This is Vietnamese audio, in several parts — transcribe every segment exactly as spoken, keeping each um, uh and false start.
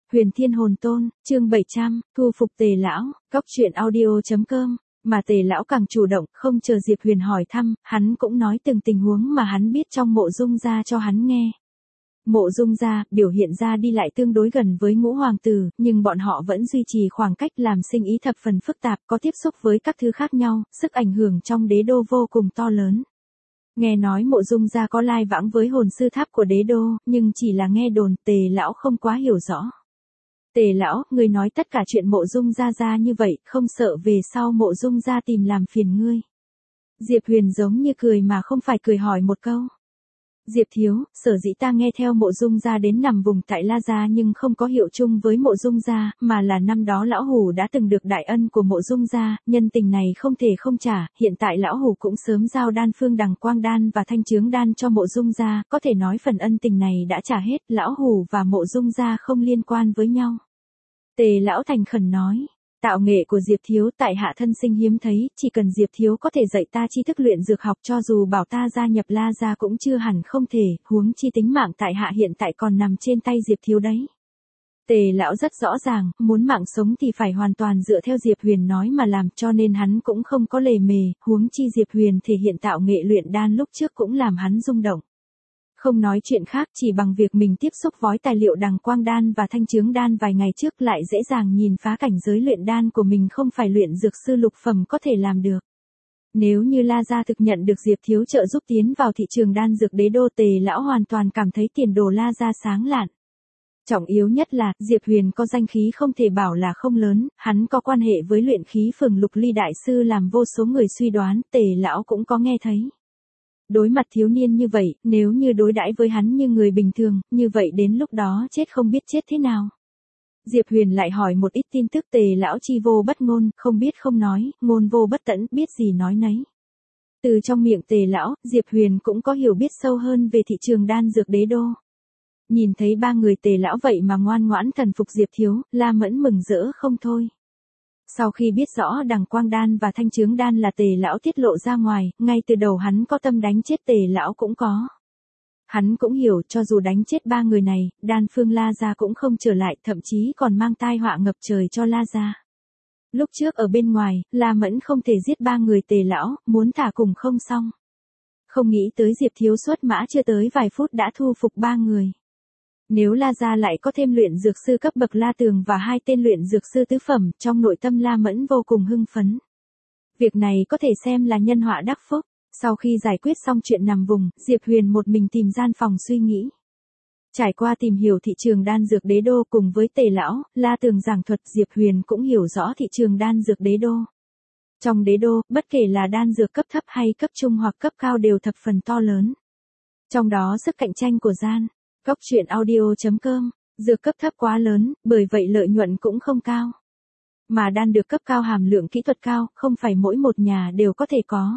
Huyền Thiên Hồn Tôn, chương bảy trăm, thu phục Tề lão, góc truyện audio.com, mà Tề lão càng chủ động, không chờ Diệp Huyền hỏi thăm, hắn cũng nói từng tình huống mà hắn biết trong Mộ Dung gia cho hắn nghe. Mộ Dung gia biểu hiện ra đi lại tương đối gần với Ngũ hoàng tử, nhưng bọn họ vẫn duy trì khoảng cách làm sinh ý thập phần phức tạp, có tiếp xúc với các thứ khác nhau, sức ảnh hưởng trong đế đô vô cùng to lớn. Nghe nói Mộ Dung gia có lai vãng với hồn sư tháp của đế đô, nhưng chỉ là nghe đồn, Tề lão không quá hiểu rõ. Tề lão, người nói tất cả chuyện Mộ Dung gia gia như vậy, không sợ về sau Mộ Dung gia tìm làm phiền ngươi. Diệp Huyền giống như cười mà không phải cười hỏi một câu. Diệp thiếu, sở dĩ ta nghe theo Mộ Dung gia đến nằm vùng tại La gia nhưng không có hiệu chung với Mộ Dung gia, mà là năm đó lão hủ đã từng được đại ân của Mộ Dung gia, nhân tình này không thể không trả, hiện tại lão hủ cũng sớm giao đan phương Đằng Quang đan và Thanh Chướng đan cho Mộ Dung gia, có thể nói phần ân tình này đã trả hết, lão hủ và Mộ Dung gia không liên quan với nhau. Tề lão thành khẩn nói. Tạo nghệ của Diệp thiếu tại hạ thân sinh hiếm thấy, chỉ cần Diệp thiếu có thể dạy ta tri thức luyện dược học, cho dù bảo ta gia nhập La gia cũng chưa hẳn không thể, huống chi tính mạng tại hạ hiện tại còn nằm trên tay Diệp thiếu đấy. Tề lão rất rõ ràng, muốn mạng sống thì phải hoàn toàn dựa theo Diệp Huyền nói mà làm, cho nên hắn cũng không có lề mề, huống chi Diệp Huyền thể hiện tạo nghệ luyện đan lúc trước cũng làm hắn rung động. Không nói chuyện khác, chỉ bằng việc mình tiếp xúc vói tài liệu Đằng Quang đan và Thanh Chướng đan vài ngày trước lại dễ dàng nhìn phá cảnh giới luyện đan của mình không phải luyện dược sư lục phẩm có thể làm được. Nếu như La gia thực nhận được Diệp thiếu trợ giúp tiến vào thị trường đan dược đế đô, Tề lão hoàn toàn cảm thấy tiền đồ La gia sáng lạn. Trọng yếu nhất là, Diệp Huyền có danh khí không thể bảo là không lớn, hắn có quan hệ với luyện khí phường Lục Ly đại sư làm vô số người suy đoán, Tề lão cũng có nghe thấy. Đối mặt thiếu niên như vậy, nếu như đối đãi với hắn như người bình thường, như vậy đến lúc đó chết không biết chết thế nào. Diệp Huyền lại hỏi một ít tin tức. Tề lão chi vô bất ngôn, không biết không nói, ngôn vô bất tẫn, biết gì nói nấy. Từ trong miệng Tề lão, Diệp Huyền cũng có hiểu biết sâu hơn về thị trường đan dược đế đô. Nhìn thấy ba người Tề lão vậy mà ngoan ngoãn thần phục Diệp thiếu, La Mẫn mừng rỡ không thôi. Sau khi biết rõ Đằng Quang đan và Thanh Chướng đan là Tề lão tiết lộ ra ngoài, ngay từ đầu hắn có tâm đánh chết Tề lão cũng có. Hắn cũng hiểu cho dù đánh chết ba người này, đan phương La gia cũng không trở lại, thậm chí còn mang tai họa ngập trời cho La gia. Lúc trước ở bên ngoài, La Mẫn không thể giết ba người Tề lão, muốn thả cùng không xong. Không nghĩ tới Diệp thiếu xuất mã chưa tới vài phút đã thu phục ba người. Nếu La gia lại có thêm luyện dược sư cấp bậc La Tường và hai tên luyện dược sư tứ phẩm, trong nội tâm La Mẫn vô cùng hưng phấn. Việc này có thể xem là nhân họa đắc phúc. Sau khi giải quyết xong chuyện nằm vùng, Diệp Huyền một mình tìm gian phòng suy nghĩ. Trải qua tìm hiểu thị trường đan dược đế đô cùng với Tề lão, La Tường giảng thuật, Diệp Huyền cũng hiểu rõ thị trường đan dược đế đô. Trong đế đô, bất kể là đan dược cấp thấp hay cấp trung hoặc cấp cao đều thập phần to lớn. Trong đó sức cạnh tranh của gian Góc truyện audio.com, dược cấp thấp quá lớn, bởi vậy lợi nhuận cũng không cao. Mà đan được cấp cao hàm lượng kỹ thuật cao, không phải mỗi một nhà đều có thể có.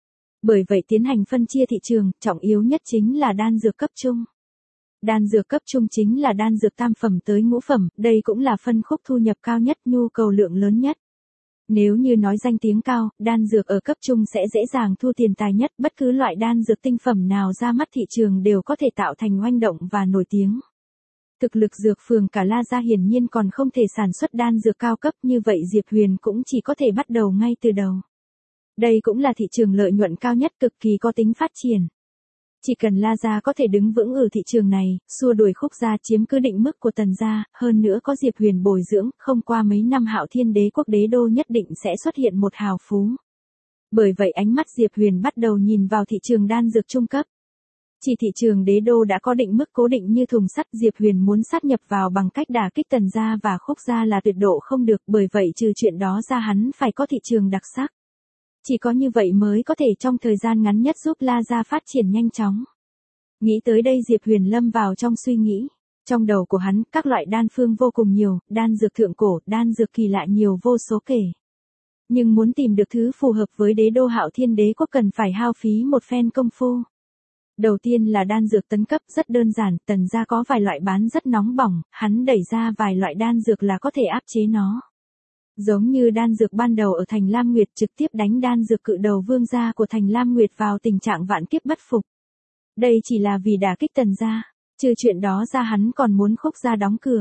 Bởi vậy tiến hành phân chia thị trường, trọng yếu nhất chính là đan dược cấp trung. Đan dược cấp trung chính là đan dược tam phẩm tới ngũ phẩm, đây cũng là phân khúc thu nhập cao nhất, nhu cầu lượng lớn nhất. Nếu như nói danh tiếng cao, đan dược ở cấp trung sẽ dễ dàng thu tiền tài nhất, bất cứ loại đan dược tinh phẩm nào ra mắt thị trường đều có thể tạo thành oanh động và nổi tiếng. Thực lực dược phường cả La gia hiển nhiên còn không thể sản xuất đan dược cao cấp, như vậy Diệp Huyền cũng chỉ có thể bắt đầu ngay từ đầu. Đây cũng là thị trường lợi nhuận cao nhất, cực kỳ có tính phát triển. Chỉ cần La gia có thể đứng vững ở thị trường này, xua đuổi Khúc gia chiếm cứ định mức của Tần gia, hơn nữa có Diệp Huyền bồi dưỡng, không qua mấy năm Hạo Thiên đế quốc đế đô nhất định sẽ xuất hiện một hào phú. Bởi vậy ánh mắt Diệp Huyền bắt đầu nhìn vào thị trường đan dược trung cấp. Chỉ thị trường đế đô đã có định mức cố định như thùng sắt, Diệp Huyền muốn sát nhập vào bằng cách đả kích Tần gia và Khúc gia là tuyệt độ không được, bởi vậy trừ chuyện đó ra hắn phải có thị trường đặc sắc. Chỉ có như vậy mới có thể trong thời gian ngắn nhất giúp La gia phát triển nhanh chóng. Nghĩ tới đây Diệp Huyền lâm vào trong suy nghĩ. Trong đầu của hắn, các loại đan phương vô cùng nhiều, đan dược thượng cổ, đan dược kỳ lạ nhiều vô số kể. Nhưng muốn tìm được thứ phù hợp với đế đô Hạo Thiên đế quốc cần phải hao phí một phen công phu. Đầu tiên là đan dược tấn cấp, rất đơn giản, Tần gia có vài loại bán rất nóng bỏng, hắn đẩy ra vài loại đan dược là có thể áp chế nó. Giống như đan dược ban đầu ở Thành Lam Nguyệt trực tiếp đánh đan dược cự đầu vương gia của Thành Lam Nguyệt vào tình trạng vạn kiếp bất phục. Đây chỉ là vì đả kích Tần gia, trừ chuyện đó ra hắn còn muốn Khúc gia đóng cửa.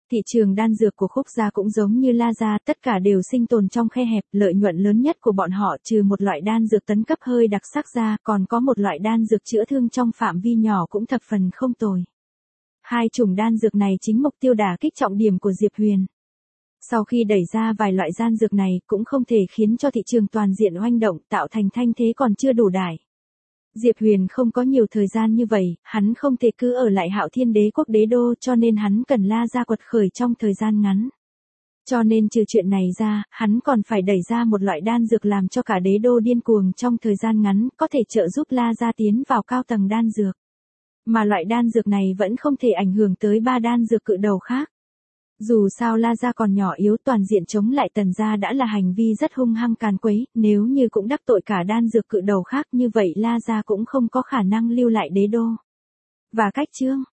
Thị trường đan dược của Khúc gia cũng giống như La gia, tất cả đều sinh tồn trong khe hẹp, lợi nhuận lớn nhất của bọn họ trừ một loại đan dược tấn cấp hơi đặc sắc ra, còn có một loại đan dược chữa thương trong phạm vi nhỏ cũng thập phần không tồi. Hai chủng đan dược này chính mục tiêu đả kích trọng điểm của Diệp Huyền. Sau khi đẩy ra vài loại đan dược này cũng không thể khiến cho thị trường toàn diện oanh động, tạo thành thanh thế còn chưa đủ đại. Diệp Huyền không có nhiều thời gian như vậy, hắn không thể cứ ở lại Hạo Thiên Đế quốc đế đô, cho nên hắn cần La gia quật khởi trong thời gian ngắn. Cho nên trừ chuyện này ra, hắn còn phải đẩy ra một loại đan dược làm cho cả đế đô điên cuồng trong thời gian ngắn, có thể trợ giúp La gia tiến vào cao tầng đan dược. Mà loại đan dược này vẫn không thể ảnh hưởng tới ba đan dược cự đầu khác. Dù sao La gia còn nhỏ yếu, toàn diện chống lại Tần gia đã là hành vi rất hung hăng càn quấy, nếu như cũng đắc tội cả đan dược cự đầu khác như vậy La gia cũng không có khả năng lưu lại đế đô. Và cách chương